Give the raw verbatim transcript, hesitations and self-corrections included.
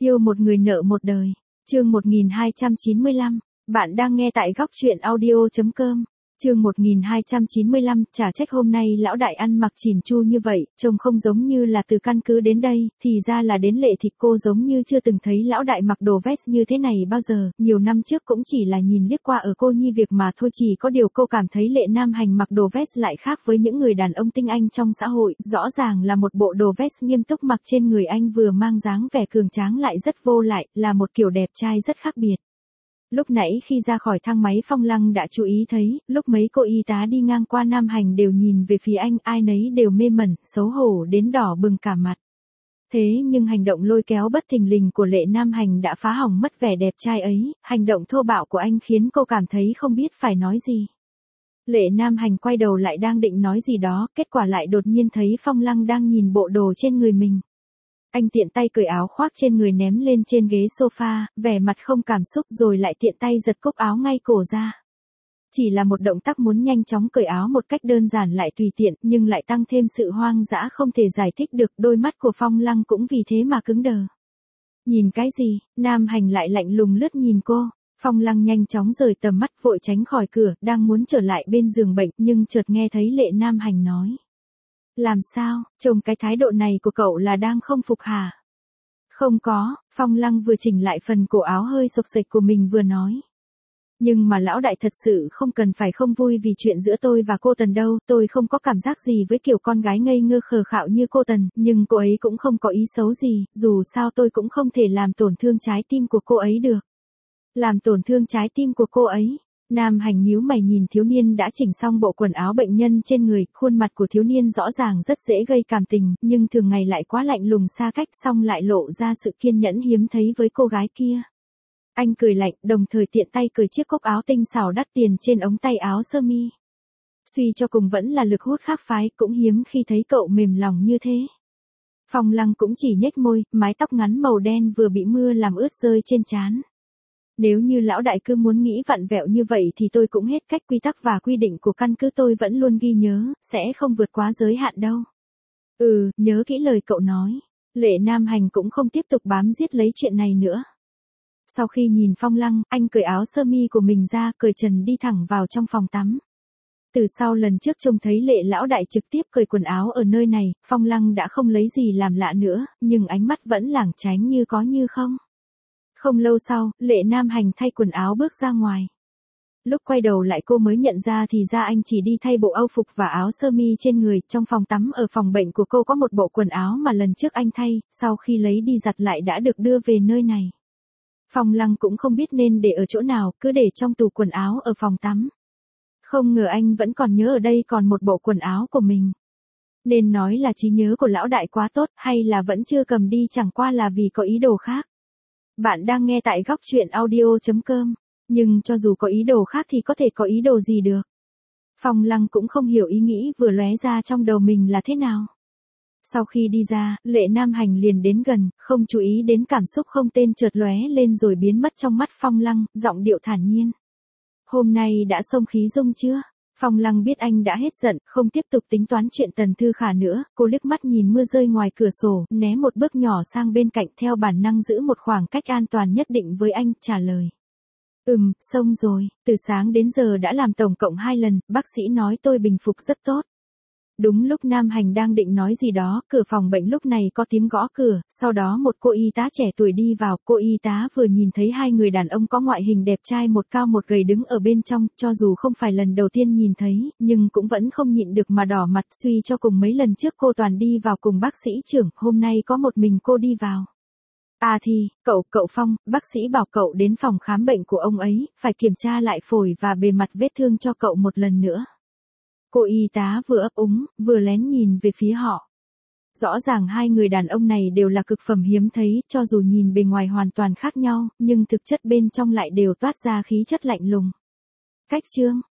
Yêu một người nợ một đời. Chương một nghìn hai trăm chín mươi lăm. Bạn đang nghe tại góc truyện audio chấm com. Chương một nghìn hai trăm chín mươi lăm, chả trách hôm nay lão đại ăn mặc chỉn chu như vậy, trông không giống như là từ căn cứ đến đây, thì ra là đến Lệ Thịt. Cô giống như chưa từng thấy lão đại mặc đồ vest như thế này bao giờ, nhiều năm trước cũng chỉ là nhìn liếc qua ở cô nhi việc mà thôi, chỉ có điều cô cảm thấy Lệ Nam Hành mặc đồ vest lại khác với những người đàn ông tinh anh trong xã hội, rõ ràng là một bộ đồ vest nghiêm túc mặc trên người anh vừa mang dáng vẻ cường tráng lại rất vô lại, là một kiểu đẹp trai rất khác biệt. Lúc nãy khi ra khỏi thang máy Phong Lăng đã chú ý thấy, lúc mấy cô y tá đi ngang qua Nam Hành đều nhìn về phía anh, ai nấy đều mê mẩn, xấu hổ đến đỏ bừng cả mặt. Thế nhưng hành động lôi kéo bất thình lình của Lệ Nam Hành đã phá hỏng mất vẻ đẹp trai ấy, hành động thô bạo của anh khiến cô cảm thấy không biết phải nói gì. Lệ Nam Hành quay đầu lại đang định nói gì đó, kết quả lại đột nhiên thấy Phong Lăng đang nhìn bộ đồ trên người mình. Anh tiện tay cởi áo khoác trên người ném lên trên ghế sofa, vẻ mặt không cảm xúc rồi lại tiện tay giật cúc áo ngay cổ ra. Chỉ là một động tác muốn nhanh chóng cởi áo một cách đơn giản lại tùy tiện, nhưng lại tăng thêm sự hoang dã không thể giải thích được, đôi mắt của Phong Lăng cũng vì thế mà cứng đờ. Nhìn cái gì? Nam Hành lại lạnh lùng lướt nhìn cô. Phong Lăng nhanh chóng rời tầm mắt vội tránh khỏi cửa, đang muốn trở lại bên giường bệnh, nhưng chợt nghe thấy Lệ Nam Hành nói. Làm sao, trông cái thái độ này của cậu là đang không phục hả? Không có, Phong Lăng vừa chỉnh lại phần cổ áo hơi xộc xệch của mình vừa nói. Nhưng mà lão đại thật sự không cần phải không vui vì chuyện giữa tôi và cô Tần đâu, tôi không có cảm giác gì với kiểu con gái ngây ngơ khờ khạo như cô Tần, nhưng cô ấy cũng không có ý xấu gì, dù sao tôi cũng không thể làm tổn thương trái tim của cô ấy được. Làm tổn thương trái tim của cô ấy? Nam Hành nhíu mày nhìn thiếu niên đã chỉnh xong bộ quần áo bệnh nhân trên người, khuôn mặt của thiếu niên rõ ràng rất dễ gây cảm tình, nhưng thường ngày lại quá lạnh lùng xa cách, xong lại lộ ra sự kiên nhẫn hiếm thấy với cô gái kia. Anh cười lạnh, đồng thời tiện tay cởi chiếc cúc áo tinh xảo đắt tiền trên ống tay áo sơ mi. Suy cho cùng vẫn là lực hút khác phái, cũng hiếm khi thấy cậu mềm lòng như thế. Phong Lăng cũng chỉ nhếch môi, mái tóc ngắn màu đen vừa bị mưa làm ướt rơi trên trán. Nếu như lão đại cứ muốn nghĩ vặn vẹo như vậy thì tôi cũng hết cách, quy tắc và quy định của căn cứ tôi vẫn luôn ghi nhớ, sẽ không vượt quá giới hạn đâu. Ừ, nhớ kỹ lời cậu nói. Lệ Nam Hành cũng không tiếp tục bám giết lấy chuyện này nữa. Sau khi nhìn Phong Lăng, anh cởi áo sơ mi của mình ra, cởi trần đi thẳng vào trong phòng tắm. Từ sau lần trước trông thấy Lệ lão đại trực tiếp cởi quần áo ở nơi này, Phong Lăng đã không lấy gì làm lạ nữa, nhưng ánh mắt vẫn lảng tránh như có như không. Không lâu sau, Lệ Nam Hành thay quần áo bước ra ngoài. Lúc quay đầu lại cô mới nhận ra thì ra anh chỉ đi thay bộ âu phục và áo sơ mi trên người. Trong phòng tắm ở phòng bệnh của cô có một bộ quần áo mà lần trước anh thay, sau khi lấy đi giặt lại đã được đưa về nơi này. Phong Lăng cũng không biết nên để ở chỗ nào, cứ để trong tủ quần áo ở phòng tắm. Không ngờ anh vẫn còn nhớ ở đây còn một bộ quần áo của mình. Nên nói là trí nhớ của lão đại quá tốt, hay là vẫn chưa cầm đi, chẳng qua là vì có ý đồ khác. Bạn đang nghe tại góc truyện audio chấm com. Nhưng cho dù có ý đồ khác thì có thể có ý đồ gì được. Phong Lăng cũng không hiểu ý nghĩ vừa lóe ra trong đầu mình là thế nào. Sau khi đi ra, Lệ Nam Hành liền đến gần, không chú ý đến cảm xúc không tên chợt lóe lên rồi biến mất trong mắt Phong Lăng, giọng điệu thản nhiên. Hôm nay đã xông khí dung chưa? Phong Lăng biết anh đã hết giận, không tiếp tục tính toán chuyện Tần Thư Khả nữa, cô liếc mắt nhìn mưa rơi ngoài cửa sổ, né một bước nhỏ sang bên cạnh, theo bản năng giữ một khoảng cách an toàn nhất định với anh, trả lời. Ừm, xông rồi, từ sáng đến giờ đã làm tổng cộng hai lần, bác sĩ nói tôi bình phục rất tốt. Đúng lúc Nam Hành đang định nói gì đó, cửa phòng bệnh lúc này có tiếng gõ cửa, sau đó một cô y tá trẻ tuổi đi vào, cô y tá vừa nhìn thấy hai người đàn ông có ngoại hình đẹp trai một cao một gầy đứng ở bên trong, cho dù không phải lần đầu tiên nhìn thấy, nhưng cũng vẫn không nhịn được mà đỏ mặt, suy cho cùng mấy lần trước cô toàn đi vào cùng bác sĩ trưởng, hôm nay có một mình cô đi vào. À thì, cậu, cậu Phong, bác sĩ bảo cậu đến phòng khám bệnh của ông ấy, phải kiểm tra lại phổi và bề mặt vết thương cho cậu một lần nữa. Cô y tá vừa ấp úng, vừa lén nhìn về phía họ. Rõ ràng hai người đàn ông này đều là cực phẩm hiếm thấy, cho dù nhìn bề ngoài hoàn toàn khác nhau, nhưng thực chất bên trong lại đều toát ra khí chất lạnh lùng. Cách chương,